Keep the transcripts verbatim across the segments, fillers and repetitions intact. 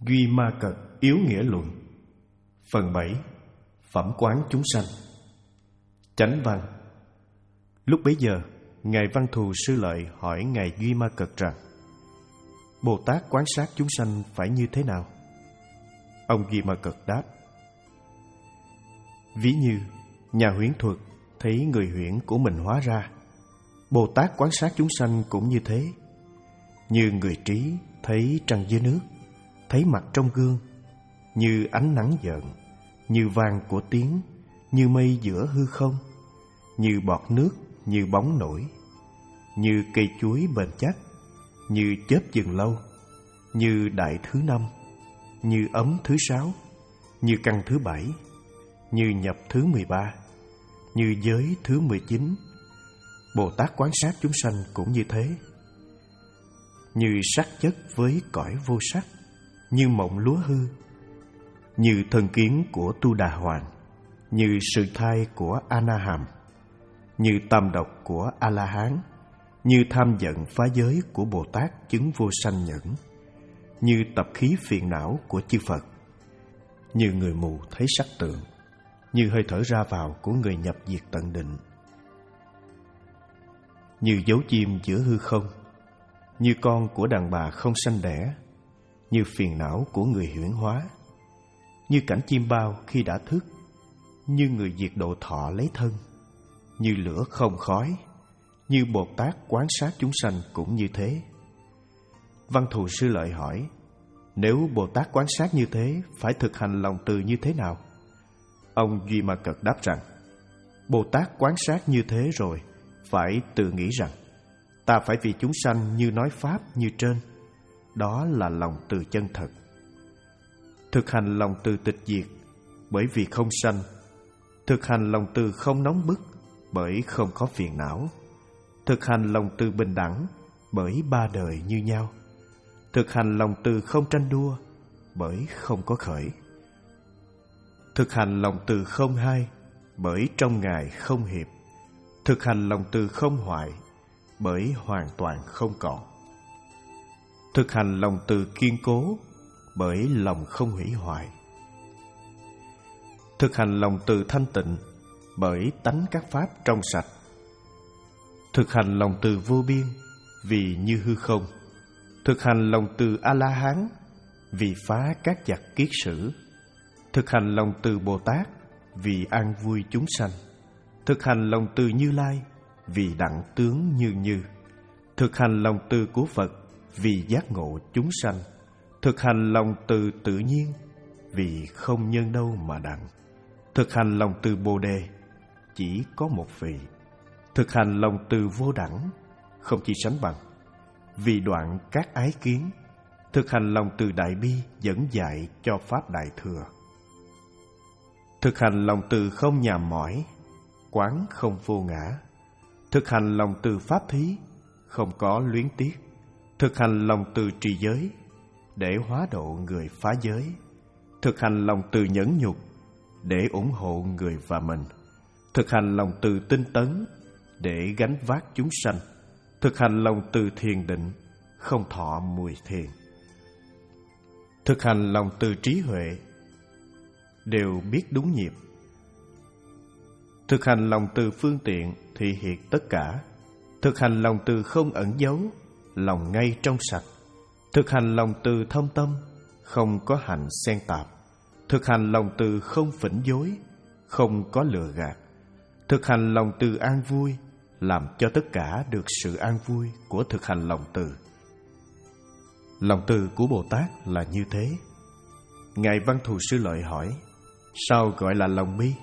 Duy ma cật yếu nghĩa luận. Phần bảy. Phẩm quán chúng sanh. Chánh văn. Lúc bấy giờ, Ngài Văn Thù Sư Lợi hỏi Ngài Duy Ma Cật rằng: Bồ Tát quán sát chúng sanh phải như thế nào? Ông Duy Ma Cật đáp: Ví như nhà huyễn thuật thấy người huyễn của mình hóa ra, Bồ Tát quán sát chúng sanh cũng như thế. Như người trí thấy trăng dưới nước, thấy mặt trong gương, như ánh nắng giận, như vang của tiếng, như mây giữa hư không, như bọt nước, như bóng nổi, như cây chuối bền chắc, như chớp dừng lâu, như đại thứ năm, như ấm thứ sáu, như căn thứ bảy, như nhập thứ mười ba, như giới thứ mười chín. Bồ Tát quán sát chúng sanh cũng như thế. Như sắc chất với cõi vô sắc, như mộng lúa hư, như thân kiến của Tu Đà Hoàng, như sự thai của A Na Hàm, như tam độc của A La Hán, như tham giận phá giới của Bồ Tát chứng vô sanh nhẫn, như tập khí phiền não của chư Phật, như người mù thấy sắc tượng, như hơi thở ra vào của người nhập diệt tận định, như dấu chim giữa hư không, như con của đàn bà không sanh đẻ, như phiền não của người huyễn hóa, như cảnh chim bao khi đã thức, như người diệt độ thọ lấy thân, như lửa không khói, như Bồ Tát quán sát chúng sanh cũng như thế. Văn Thù Sư Lợi hỏi: Nếu Bồ Tát quán sát như thế, phải thực hành lòng từ như thế nào? Ông Duy Ma Cật đáp rằng: Bồ Tát quán sát như thế rồi, phải tự nghĩ rằng ta phải vì chúng sanh như nói pháp như trên. Đó là lòng từ chân thật. Thực hành lòng từ tịch diệt, bởi vì không sanh. Thực hành lòng từ không nóng bức, bởi không có phiền não. Thực hành lòng từ bình đẳng, bởi ba đời như nhau. Thực hành lòng từ không tranh đua, bởi không có khởi. Thực hành lòng từ không hai, bởi trong Ngài không hiệp. Thực hành lòng từ không hoại, bởi hoàn toàn không còn. Thực hành lòng từ kiên cố, bởi lòng không hủy hoại. Thực hành lòng từ thanh tịnh, bởi tánh các pháp trong sạch. Thực hành lòng từ vô biên, vì như hư không. Thực hành lòng từ A-la-hán, vì phá các giặc kiết sử. Thực hành lòng từ Bồ Tát, vì an vui chúng sanh. Thực hành lòng từ Như Lai, vì đặng tướng như như. Thực hành lòng từ của Phật, vì giác ngộ chúng sanh. Thực hành lòng từ tự nhiên, vì không nhân đâu mà đặng. Thực hành lòng từ Bồ Đề, chỉ có một vị. Thực hành lòng từ vô đẳng, không chi sánh bằng, vì đoạn các ái kiến. Thực hành lòng từ đại bi, dẫn dạy cho pháp đại thừa. Thực hành lòng từ không nhàm mỏi, quán không vô ngã. Thực hành lòng từ pháp thí, không có luyến tiếc. Thực hành lòng từ trì giới, để hóa độ người phá giới. Thực hành lòng từ nhẫn nhục, để ủng hộ người và mình. Thực hành lòng từ tinh tấn, để gánh vác chúng sanh. Thực hành lòng từ thiền định, không thọ mùi thiền. Thực hành lòng từ trí huệ, đều biết đúng nhịp. Thực hành lòng từ phương tiện, thị hiện tất cả. Thực hành lòng từ không ẩn giấu, lòng ngay trong sạch. Thực hành lòng từ thông tâm, không có hành xen tạp. Thực hành lòng từ không phỉnh dối, không có lừa gạt. Thực hành lòng từ an vui, làm cho tất cả được sự an vui của thực hành lòng từ. Lòng từ của Bồ Tát là như thế. Ngài Văn Thù Sư Lợi hỏi: Sao gọi là lòng bi?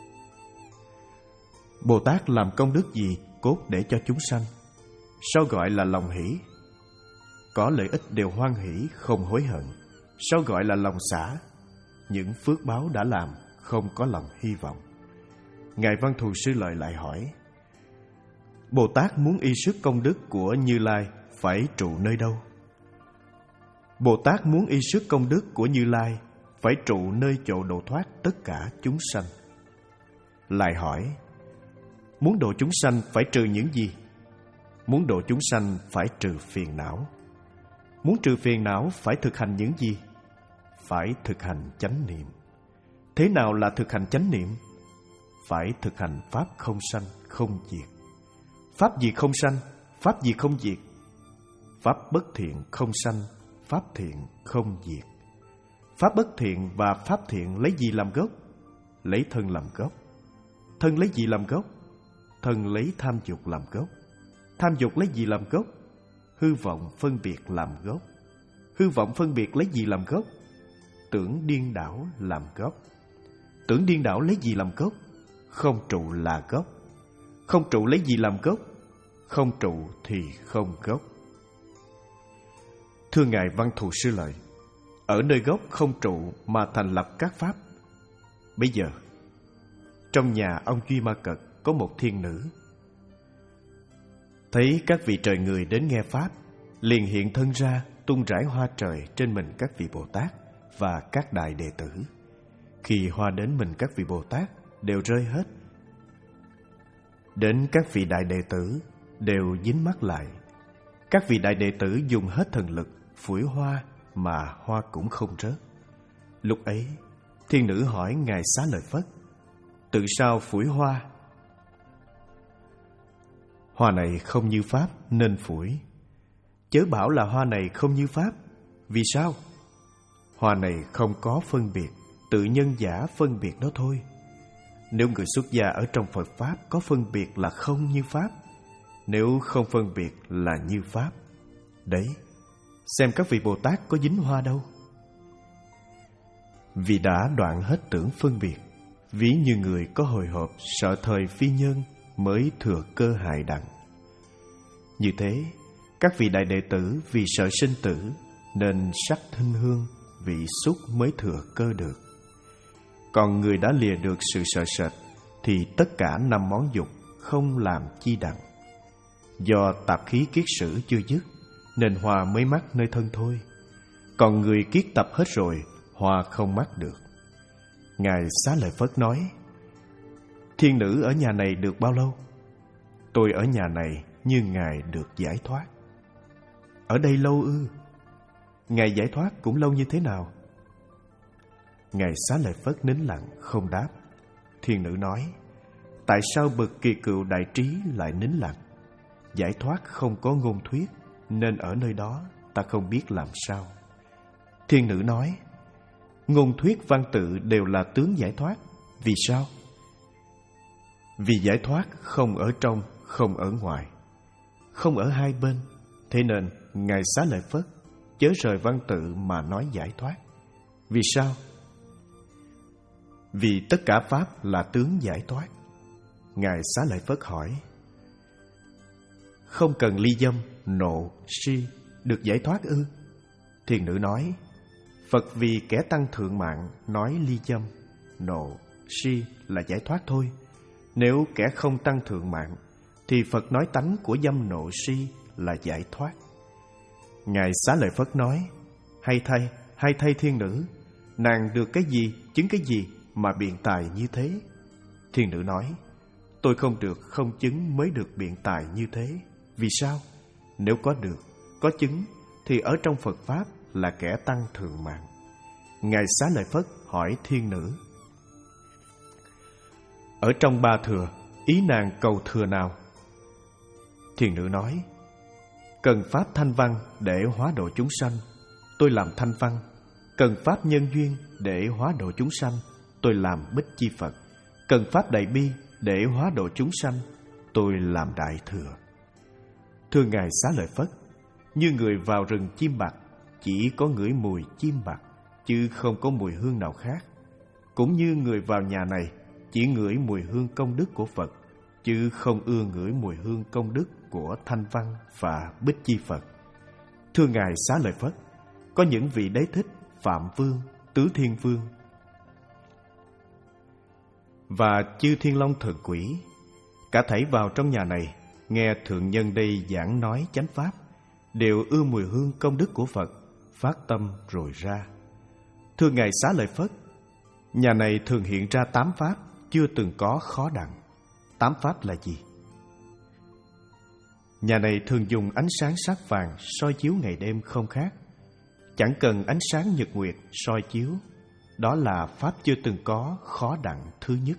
Bồ Tát làm công đức gì cốt để cho chúng sanh? Sao gọi là lòng hỷ? Có lợi ích đều hoan hỷ, không hối hận. Sao gọi là lòng xả? Những phước báo đã làm, không có lòng hy vọng. Ngài Văn Thù Sư Lợi lại hỏi: Bồ Tát muốn y sức công đức của Như Lai, phải trụ nơi đâu? Bồ Tát muốn y sức công đức của Như Lai, phải trụ nơi chỗ độ thoát tất cả chúng sanh. Lại hỏi: Muốn độ chúng sanh phải trừ những gì? Muốn độ chúng sanh phải trừ phiền não. Muốn trừ phiền não phải thực hành những gì? phải thực hành chánh niệm. Thế nào là thực hành chánh niệm? Phải thực hành pháp không sanh, không diệt. Pháp gì không sanh, pháp gì không diệt? Pháp bất thiện không sanh, pháp thiện không diệt. Pháp bất thiện và pháp thiện lấy gì làm gốc? Lấy thân làm gốc. Thân lấy gì làm gốc? Thân lấy tham dục làm gốc. Tham dục lấy gì làm gốc? Hư vọng phân biệt làm gốc. Hư vọng phân biệt lấy gì làm gốc? Tưởng điên đảo làm gốc. Tưởng điên đảo lấy gì làm gốc? Không trụ là gốc. Không trụ lấy gì làm gốc? Không trụ thì không gốc. Thưa Ngài Văn Thù Sư Lợi, ở nơi gốc không trụ mà thành lập các pháp. Bây giờ, trong nhà ông Duy Ma Cật có một thiên nữ. Thấy các vị trời người đến nghe pháp, liền hiện thân ra tung rải hoa trời trên mình các vị Bồ Tát và các đại đệ tử. Khi hoa đến mình các vị Bồ Tát đều rơi hết. Đến các vị đại đệ tử đều dính mắc lại. Các vị đại đệ tử dùng hết thần lực phủi hoa mà hoa cũng không rớt. Lúc ấy, thiên nữ hỏi Ngài Xá Lợi Phất: tự sao phủi hoa? Hoa này không như pháp nên phủi. Chớ bảo là hoa này không như pháp. Vì sao? Hoa này không có phân biệt, tự nhân giả phân biệt đó thôi. Nếu người xuất gia ở trong Phật Pháp có phân biệt là không như pháp, nếu không phân biệt là như pháp. Đấy, xem các vị Bồ Tát có dính hoa đâu. Vì đã đoạn hết tưởng phân biệt, ví như người có hồi hộp sợ thời phi nhân mới thừa cơ hại đặng. Như thế, các vị đại đệ tử vì sợ sinh tử nên sắc thinh hương, vị xúc mới thừa cơ được. Còn người đã lìa được sự sợ sệt thì tất cả năm món dục không làm chi đặng. Do tạp khí kiết sử chưa dứt nên hoa mới mắc nơi thân thôi. Còn người kiết tập hết rồi, hoa không mắc được. Ngài Xá Lợi Phất nói: thiên nữ ở nhà này được bao lâu? Tôi ở nhà này như Ngài được giải thoát. Ở đây lâu ư? Ngài giải thoát cũng lâu như thế nào? Ngài Xá Lợi Phất nín lặng không đáp. Thiên nữ nói: tại sao bậc kỳ cựu đại trí lại nín lặng? Giải thoát không có ngôn thuyết, nên ở nơi đó ta không biết làm sao. Thiên nữ nói: ngôn thuyết văn tự đều là tướng giải thoát. Vì sao? Vì giải thoát không ở trong, không ở ngoài, không ở hai bên. Thế nên Ngài Xá Lợi Phất chớ rời văn tự mà nói giải thoát. Vì sao? Vì tất cả pháp là tướng giải thoát. Ngài Xá Lợi Phất hỏi: không cần ly dâm, nộ, si được giải thoát ư? Thiên nữ nói: Phật vì kẻ tăng thượng mạng nói ly dâm, nộ, si là giải thoát thôi. Nếu kẻ không tăng thượng mạng thì Phật nói tánh của dâm nộ si là giải thoát. Ngài Xá Lợi Phất nói: hay thay, hay thay thiên nữ, nàng được cái gì, chứng cái gì mà biện tài như thế? Thiên nữ nói: tôi không được không chứng mới được biện tài như thế. Vì sao? Nếu có được, có chứng thì ở trong Phật Pháp là kẻ tăng thượng mạng. Ngài Xá Lợi Phất hỏi thiên nữ: ở trong ba thừa, ý nàng cầu thừa nào? Thiên nữ nói: cần pháp thanh văn để hóa độ chúng sanh, tôi làm thanh văn. Cần pháp nhân duyên để hóa độ chúng sanh, tôi làm Bích Chi Phật. Cần pháp đại bi để hóa độ chúng sanh, tôi làm đại thừa. Thưa Ngài Xá Lợi Phất, như người vào rừng chim bạc, chỉ có ngửi mùi chim bạc, chứ không có mùi hương nào khác. Cũng như người vào nhà này, chỉ ngửi mùi hương công đức của Phật, chứ không ưa ngửi mùi hương công đức của Thanh Văn và Bích Chi Phật. Thưa Ngài Xá Lợi Phất, có những vị đế thích Phạm Vương, Tứ Thiên Vương và chư Thiên Long Thần Quỷ, cả thảy vào trong nhà này, nghe thượng nhân đây giảng nói chánh pháp, đều ưa mùi hương công đức của Phật, phát tâm rồi ra. Thưa Ngài Xá Lợi Phất, nhà này thường hiện ra tám pháp chưa từng có khó đặng. Tám pháp là gì? Nhà này thường dùng ánh sáng sắc vàng soi chiếu ngày đêm không khác. chẳng cần ánh sáng nhật nguyệt soi chiếu. Đó là pháp chưa từng có, khó đặng thứ nhất.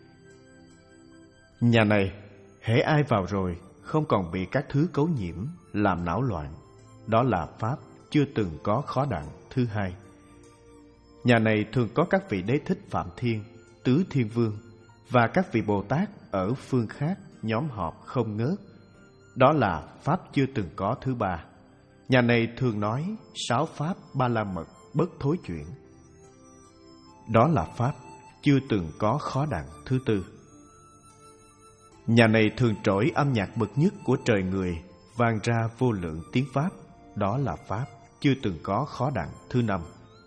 Nhà này, hễ ai vào rồi không còn bị các thứ cấu nhiễm làm não loạn. Đó là pháp chưa từng có, khó đặng thứ hai. Nhà này thường có các vị đế thích Phạm Thiên, Tứ Thiên Vương và các vị Bồ Tát ở phương khác nhóm họp không ngớt. Đó là pháp chưa từng có thứ ba. Nhà này thường nói sáu pháp ba la mật bất thối chuyển. Đó là pháp chưa từng có, khó đặng thứ tư. Nhà này thường trỗi âm nhạc bậc nhất của trời người vang ra vô lượng tiếng pháp. Đó là pháp chưa từng có, khó đặng thứ năm.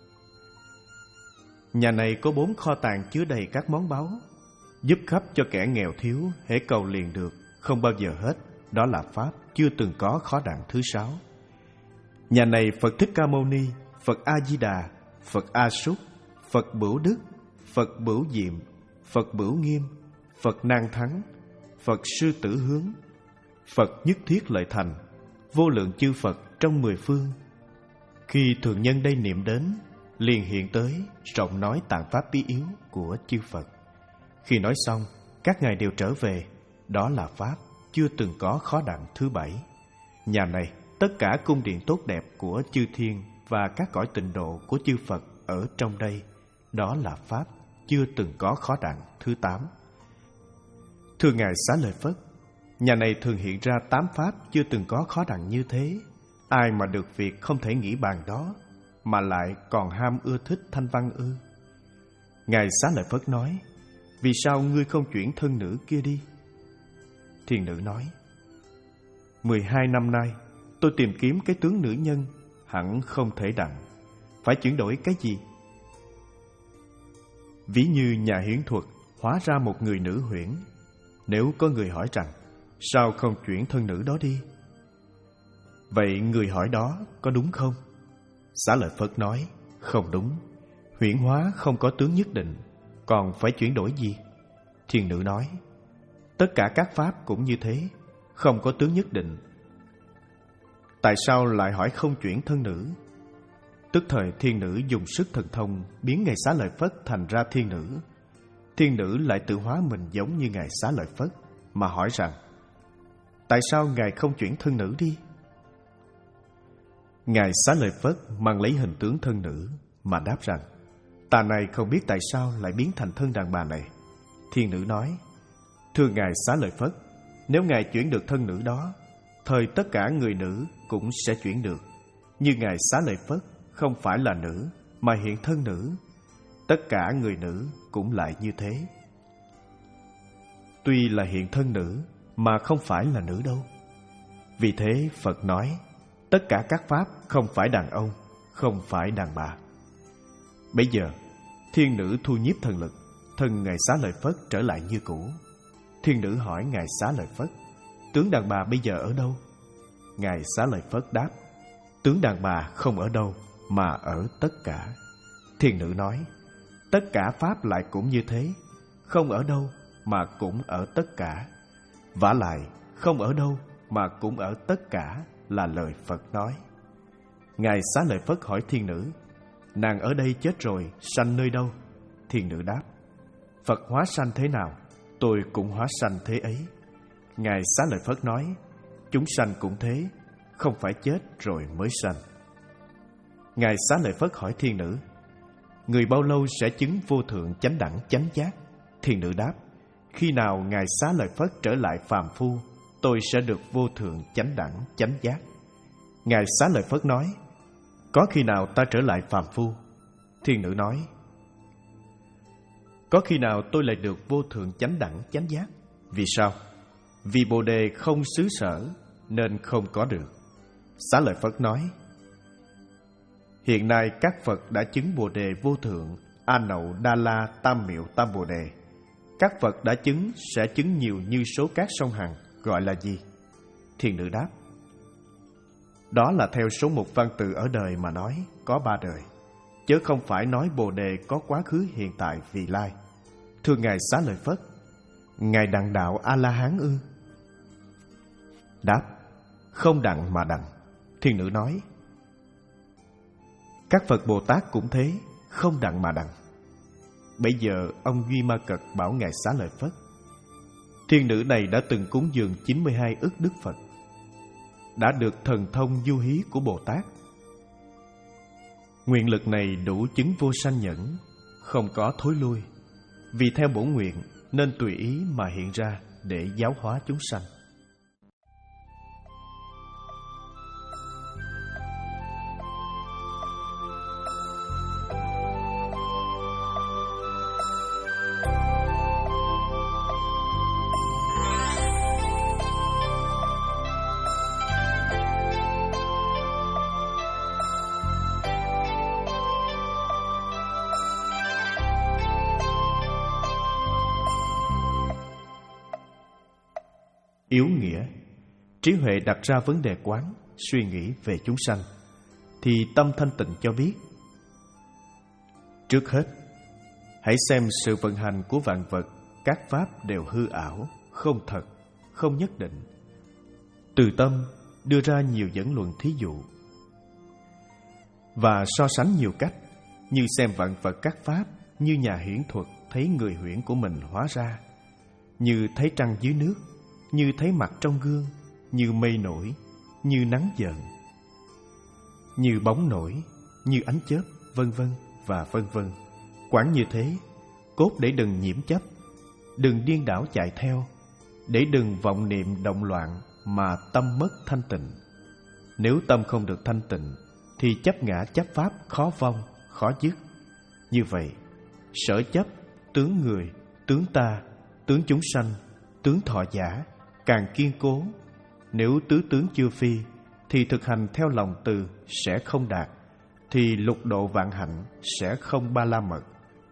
Nhà này có bốn kho tàng chứa đầy các món báu, giúp khắp cho kẻ nghèo thiếu, hễ cầu liền được, không bao giờ hết. Đó là pháp chưa từng có, khó đặng thứ sáu. Nhà này Phật Thích Ca Mâu Ni, Phật A Di Đà, Phật A Súc, Phật Bửu Đức, Phật Bửu Diệm, Phật Bửu Nghiêm, Phật Nan Thắng, Phật Sư Tử Hướng, Phật Nhất Thiết Lợi Thành, vô lượng chư Phật trong mười phương. Khi thường nhân đây niệm đến, liền hiện tới rộng nói tạng pháp bí yếu của chư Phật. Khi nói xong, các ngài đều trở về. Đó là pháp chưa từng có, khó đặng thứ bảy. Nhà này tất cả cung điện tốt đẹp của chư thiên và các cõi tịnh độ của chư Phật ở trong đây. Đó là pháp chưa từng có, khó đặng thứ tám. Thưa Ngài Xá Lợi Phất, nhà này thường hiện ra tám pháp chưa từng có, khó đặng như thế. Ai mà được việc không thể nghĩ bàn đó, mà lại còn ham ưa thích thanh văn ư? Ngài Xá Lợi Phất nói: vì sao ngươi không chuyển thân nữ kia đi? Thiên nữ nói: Mười hai năm nay tôi tìm kiếm cái tướng nữ nhân, hẳn không thể đặng. Phải chuyển đổi cái gì? Ví như nhà hiển thuật hóa ra một người nữ huyễn. Nếu có người hỏi rằng sao không chuyển thân nữ đó đi, vậy người hỏi đó có đúng không? Xá Lợi Phất nói: không đúng. Huyễn hóa không có tướng nhất định, còn phải chuyển đổi gì? Thiên nữ nói: tất cả các pháp cũng như thế, không có tướng nhất định. Tại sao lại hỏi không chuyển thân nữ? Tức thời thiên nữ dùng sức thần thông biến Ngài Xá Lợi Phất thành ra thiên nữ. Thiên nữ lại tự hóa mình giống như Ngài Xá Lợi Phất, mà hỏi rằng: tại sao Ngài không chuyển thân nữ đi? Ngài Xá Lợi Phất mang lấy hình tướng thân nữ mà đáp rằng: ta này không biết tại sao lại biến thành thân đàn bà này. Thiên nữ nói: thưa Ngài Xá Lợi Phất, nếu Ngài chuyển được thân nữ đó, thời tất cả người nữ cũng sẽ chuyển được. Như Ngài Xá Lợi Phất không phải là nữ mà hiện thân nữ, tất cả người nữ cũng lại như thế. Tuy là hiện thân nữ mà không phải là nữ đâu. Vì thế Phật nói tất cả các pháp không phải đàn ông, không phải đàn bà. Bây giờ thiên nữ thu nhiếp thần lực, thân Ngài Xá Lợi Phất trở lại như cũ. Thiên nữ hỏi Ngài Xá Lợi Phất: tướng đàn bà bây giờ ở đâu? Ngài Xá Lợi Phất đáp: tướng đàn bà không ở đâu mà ở tất cả. Thiên nữ nói: tất cả pháp lại cũng như thế, không ở đâu mà cũng ở tất cả. Vả lại không ở đâu mà cũng ở tất cả là lời Phật nói. Ngài Xá Lợi Phất hỏi thiên nữ: nàng ở đây chết rồi, sanh nơi đâu? Thiên nữ đáp: Phật hóa sanh thế nào, tôi cũng hóa sanh thế ấy. Ngài Xá Lợi Phất nói: chúng sanh cũng thế, không phải chết rồi mới sanh. Ngài Xá Lợi Phất hỏi thiên nữ: người bao lâu sẽ chứng vô thượng chánh đẳng chánh giác? Thiên nữ đáp: khi nào Ngài Xá Lợi Phất trở lại phàm phu, tôi sẽ được vô thượng chánh đẳng chánh giác. Ngài Xá Lợi Phất nói: có khi nào ta trở lại phàm phu? Thiên nữ nói: có khi nào tôi lại được vô thượng chánh đẳng chánh giác? Vì sao? Vì Bồ Đề không xứ sở nên không có được. Xá Lợi Phất nói: hiện nay các Phật đã chứng Bồ Đề vô thượng, A Nậu Đa La Tam Miệu Tam Bồ Đề. Các Phật đã chứng sẽ chứng nhiều như số cát sông Hằng, gọi là gì? Thiên nữ đáp: đó là theo số mục văn từ ở đời mà nói, có ba đời, chứ không phải nói Bồ Đề có quá khứ, hiện tại, vị lai. Thưa Ngài Xá Lợi Phất, Ngài đặng đạo A-la-hán ư? Đáp: không đặng mà đặng. Thiên nữ nói: Các Phật Bồ Tát cũng thế, không đặng mà đặng. Bây giờ ông Duy Ma Cật bảo Ngài Xá Lợi Phất: thiên nữ này đã từng cúng dường chín mươi hai ức Đức Phật, đã được thần thông du hí của Bồ Tát. Nguyện lực này đủ chứng vô sanh nhẫn, không có thối lui. Vì theo bổn nguyện nên tùy ý mà hiện ra để giáo hóa chúng sanh. Yếu nghĩa, trí huệ đặt ra vấn đề quán, suy nghĩ về chúng sanh, thì tâm thanh tịnh cho biết: trước hết, hãy xem sự vận hành của vạn vật, các pháp đều hư ảo, không thật, không nhất định. Từ tâm đưa ra nhiều dẫn luận thí dụ, và so sánh nhiều cách, như xem vạn vật các pháp như nhà huyễn thuật thấy người huyễn của mình hóa ra, như thấy trăng dưới nước, như thấy mặt trong gương, như mây nổi, như nắng giận, như bóng nổi, như ánh chớp, vân vân và vân vân. Quán như thế, cốt để đừng nhiễm chấp, đừng điên đảo chạy theo, để đừng vọng niệm động loạn mà tâm mất thanh tịnh. Nếu tâm không được thanh tịnh, thì chấp ngã chấp pháp khó vong, khó dứt. Như vậy, sở chấp, tướng người, tướng ta, tướng chúng sanh, tướng thọ giả càng kiên cố. Nếu tứ tướng chưa phi, thì thực hành theo lòng từ sẽ không đạt, thì lục độ vạn hạnh sẽ không ba la mật.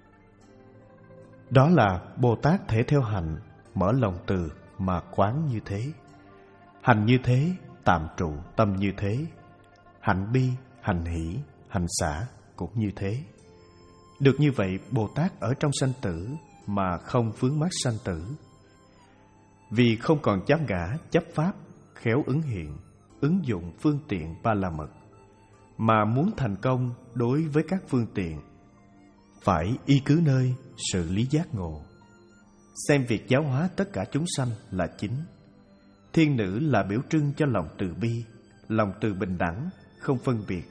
Đó là Bồ Tát thể theo hành, mở lòng từ mà quán như thế. Hành như thế, tạm trụ tâm như thế. Hạnh bi, hành hỷ, hành xả cũng như thế. Được như vậy, Bồ Tát ở trong sanh tử mà không vướng mắc sanh tử. Vì không còn chấp ngã, chấp pháp, khéo ứng hiện, ứng dụng phương tiện ba la mật. Mà muốn thành công đối với các phương tiện, phải y cứ nơi sự lý giác ngộ. Xem việc giáo hóa tất cả chúng sanh là chính. Thiên nữ là biểu trưng cho lòng từ bi, lòng từ bình đẳng, không phân biệt.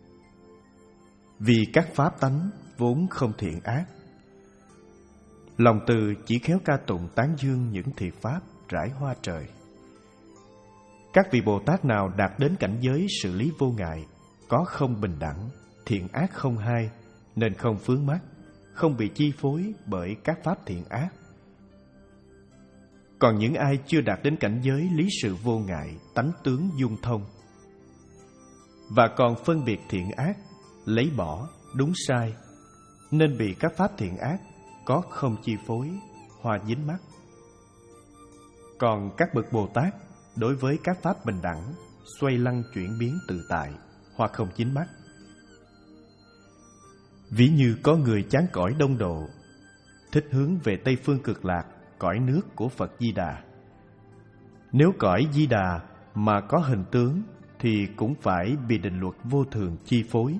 Vì các pháp tánh vốn không thiện ác, lòng từ chỉ khéo ca tụng tán dương những thiện pháp rải hoa trời. Các vị Bồ Tát nào đạt đến cảnh giới xử lý vô ngại, có không bình đẳng, thiện ác không hai, nên không vướng mắc, không bị chi phối bởi các pháp thiện ác. Còn những ai chưa đạt đến cảnh giới lý sự vô ngại, tánh tướng dung thông, và còn phân biệt thiện ác, lấy bỏ, đúng sai, nên bị các pháp thiện ác có không chi phối, hòa dính mắc. Còn các bậc Bồ Tát đối với các pháp bình đẳng, xoay lăn chuyển biến tự tại, hoặc không dính mắc. Ví như có người chán cõi đông độ, thích hướng về Tây Phương Cực Lạc, cõi nước của Phật Di Đà. Nếu cõi Di Đà mà có hình tướng, thì cũng phải bị định luật vô thường chi phối.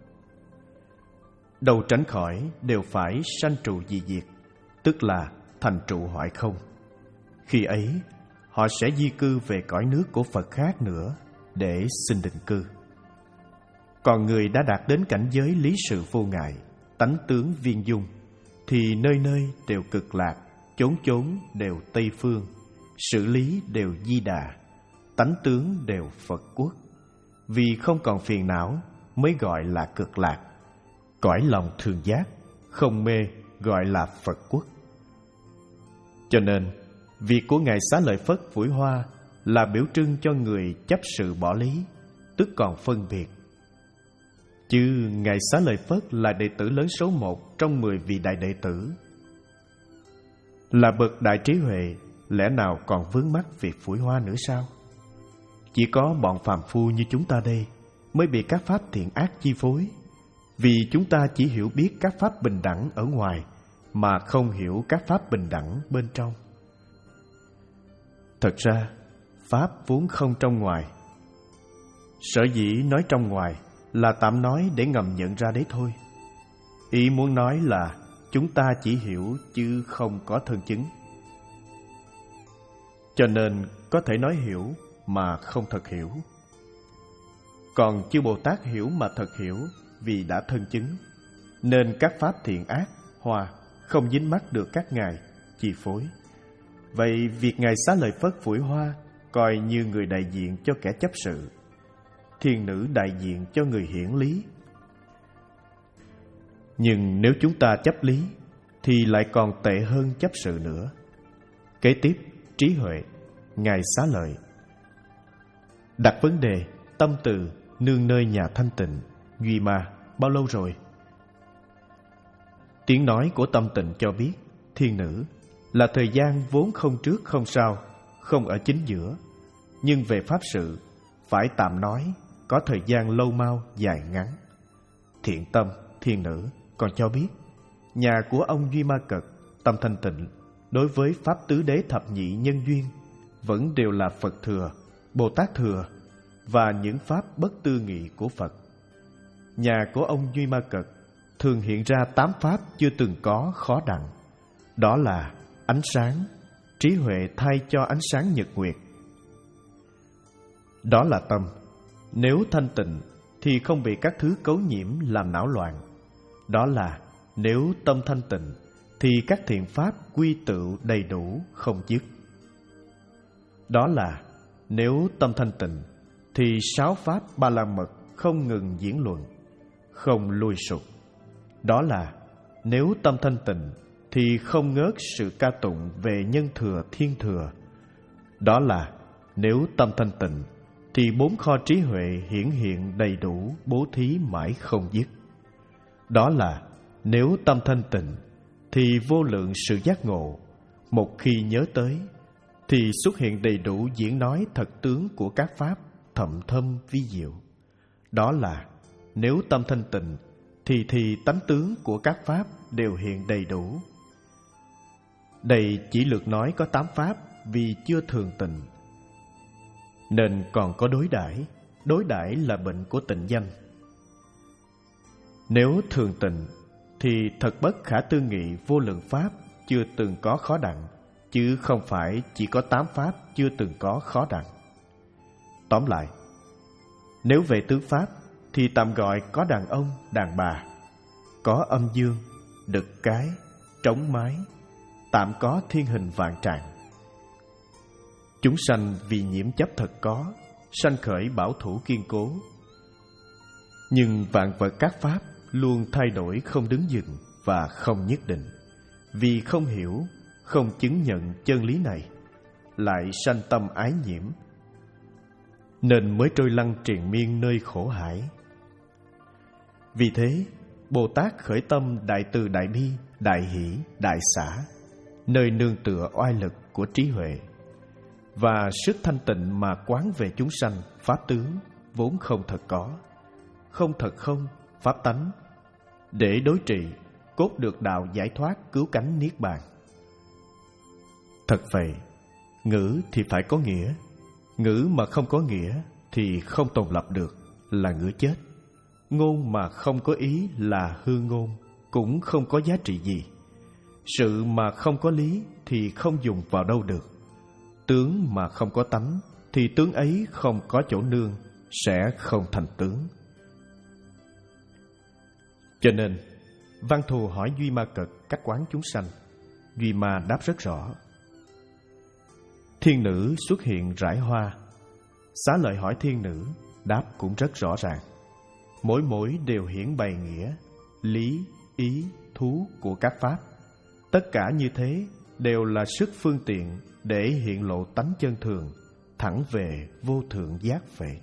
Đầu tránh khỏi đều phải sanh trụ dị diệt, tức là thành trụ hoại không. Khi ấy, họ sẽ di cư về cõi nước của Phật khác nữa để xin định cư. Còn người đã đạt đến cảnh giới lý sự vô ngại, tánh tướng viên dung, thì nơi nơi đều cực lạc, chốn chốn đều Tây Phương, xử lý đều Di Đà, tánh tướng đều Phật quốc. Vì không còn phiền não mới gọi là cực lạc, cõi lòng thường giác, không mê gọi là Phật quốc. Cho nên, việc của Ngài Xá Lợi Phất phủi hoa là biểu trưng cho người chấp sự bỏ lý, tức còn phân biệt. Chứ Ngài Xá Lợi Phất là đệ tử lớn số một trong mười vị đại đệ tử, là bậc đại trí huệ, lẽ nào còn vướng mắc việc phủi hoa nữa sao? Chỉ có bọn phàm phu như chúng ta đây mới bị các pháp thiện ác chi phối, vì chúng ta chỉ hiểu biết các pháp bình đẳng ở ngoài mà không hiểu các pháp bình đẳng bên trong. Thật ra, pháp vốn không trong ngoài. Sở dĩ nói trong ngoài là tạm nói để ngầm nhận ra đấy thôi. Ý muốn nói là chúng ta chỉ hiểu chứ không có thân chứng. Cho nên có thể nói hiểu mà không thật hiểu. Còn chư Bồ Tát hiểu mà thật hiểu vì đã thân chứng, nên các pháp thiện ác, hòa không dính mắc được các ngài chi phối. Vậy việc ngài xá lợi Phất phủi hoa coi như người đại diện cho kẻ chấp sự, thiên nữ đại diện cho người hiển lý. Nhưng nếu chúng ta chấp lý thì lại còn tệ hơn chấp sự nữa. Kế tiếp, trí huệ, ngài xá lợi đặt vấn đề: tâm từ nương nơi nhà thanh tịnh duy ma bao lâu rồi? Tiếng nói của tâm tịnh cho biết thiên nữ là thời gian vốn không trước không sau, không ở chính giữa. Nhưng về pháp sự phải tạm nói có thời gian lâu mau dài ngắn. Thiện tâm thiên nữ còn cho biết nhà của ông Duy Ma Cật tâm thanh tịnh đối với pháp tứ đế thập nhị nhân duyên vẫn đều là Phật thừa, Bồ Tát thừa và những pháp bất tư nghị của Phật. Nhà của ông Duy Ma Cật thường hiện ra tám pháp chưa từng có khó đặng. Đó là ánh sáng, trí huệ thay cho ánh sáng nhật nguyệt. Đó là tâm. Nếu thanh tịnh thì không bị các thứ cấu nhiễm làm não loạn. Đó là nếu tâm thanh tịnh thì các thiện pháp quy tựu đầy đủ không dứt. Đó là nếu tâm thanh tịnh thì sáu pháp ba la mật không ngừng diễn luận, không lui sụp. Đó là nếu tâm thanh tịnh thì không ngớt sự ca tụng về nhân thừa thiên thừa. Đó là nếu tâm thanh tịnh thì bốn kho trí huệ hiển hiện đầy đủ bố thí mãi không dứt. Đó là nếu tâm thanh tịnh thì vô lượng sự giác ngộ, một khi nhớ tới thì xuất hiện đầy đủ diễn nói thật tướng của các pháp thậm thâm vi diệu. Đó là nếu tâm thanh tịnh thì thì tánh tướng của các pháp đều hiện đầy đủ. Đây chỉ lược nói có tám pháp vì chưa thường tịnh, nên còn có đối đãi. Đối đãi là bệnh của tịnh danh. Nếu thường tịnh thì thật bất khả tư nghị vô lượng pháp chưa từng có khó đặng, chứ không phải chỉ có tám pháp chưa từng có khó đặng. Tóm lại, nếu về tứ pháp thì tạm gọi có đàn ông, đàn bà, có âm dương, đực cái, trống mái, tạm có thiên hình vạn trạng. Chúng sanh vì nhiễm chấp thật có, sanh khởi bảo thủ kiên cố. Nhưng vạn vật các pháp luôn thay đổi không đứng dừng và không nhất định. Vì không hiểu, không chứng nhận chân lý này, lại sanh tâm ái nhiễm, nên mới trôi lăn triền miên nơi khổ hải. Vì thế, Bồ Tát khởi tâm đại từ đại bi, đại hỷ, đại xả, nơi nương tựa oai lực của trí huệ và sức thanh tịnh mà quán về chúng sanh pháp tướng vốn không thật có, không thật không, pháp tánh, để đối trị, cốt được đạo giải thoát cứu cánh niết bàn. Thật vậy, ngữ thì phải có nghĩa. Ngữ mà không có nghĩa thì không tồn lập được, là ngữ chết. Ngôn mà không có ý là hư ngôn, cũng không có giá trị gì. Sự mà không có lý thì không dùng vào đâu được. Tướng mà không có tánh thì tướng ấy không có chỗ nương, sẽ không thành tướng. Cho nên Văn Thù hỏi Duy Ma Cật cách quán chúng sanh. Duy Ma đáp rất rõ. Thiên nữ xuất hiện rải hoa. Xá lợi hỏi thiên nữ, đáp cũng rất rõ ràng. Mỗi mỗi đều hiển bày nghĩa, lý, ý, thú của các pháp. Tất cả như thế đều là sức phương tiện để hiện lộ tánh chân thường, thẳng về vô thượng giác vệ.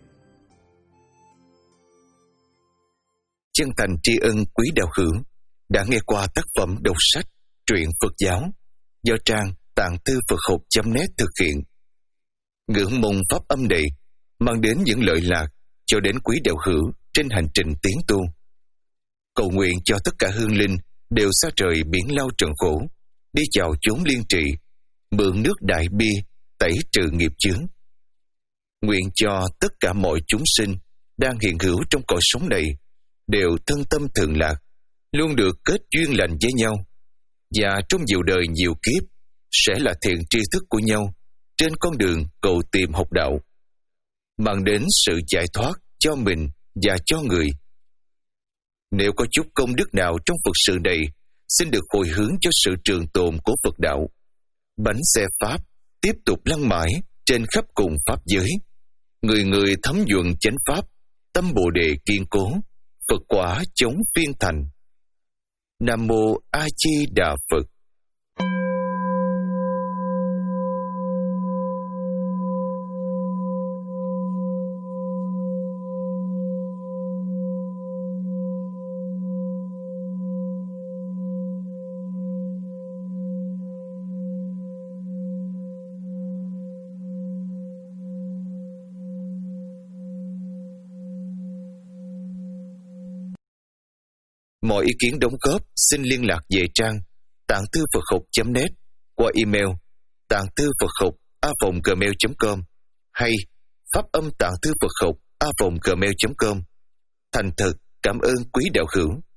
Chân thành tri ân quý đạo hữu đã nghe qua tác phẩm đọc sách truyện Phật giáo do trang tạng tư Phật học chấm net thực hiện. Ngưỡng mong pháp âm này mang đến những lợi lạc cho đến quý đạo hữu trên hành trình tiến tu. Cầu nguyện cho tất cả hương linh đều xa trời biển lao trần khổ, đi vào chốn liên trị, mượn nước đại bi tẩy trừ nghiệp chướng. Nguyện cho tất cả mọi chúng sinh đang hiện hữu trong cõi sống này đều thân tâm thường lạc, luôn được kết duyên lành với nhau, và trong nhiều đời nhiều kiếp sẽ là thiện tri thức của nhau trên con đường cầu tìm học đạo, mang đến sự giải thoát cho mình và cho người. Nếu có chút công đức nào trong Phật sự này, xin được hồi hướng cho sự trường tồn của Phật đạo. Bánh xe Pháp tiếp tục lăn mãi trên khắp cùng Pháp giới. Người người thấm nhuận chánh Pháp, tâm Bồ Đề kiên cố, Phật quả chống phiên thành. Nam Mô A Di Đà Phật. Mọi ý kiến đóng góp xin liên lạc về trang tạng thư Phật học chấm net qua email tạng thư Phật học a vòng gmail chấm com hay pháp âm tạng thư Phật học a vòng gmail chấm com. Thành thật cảm ơn quý đạo hữu.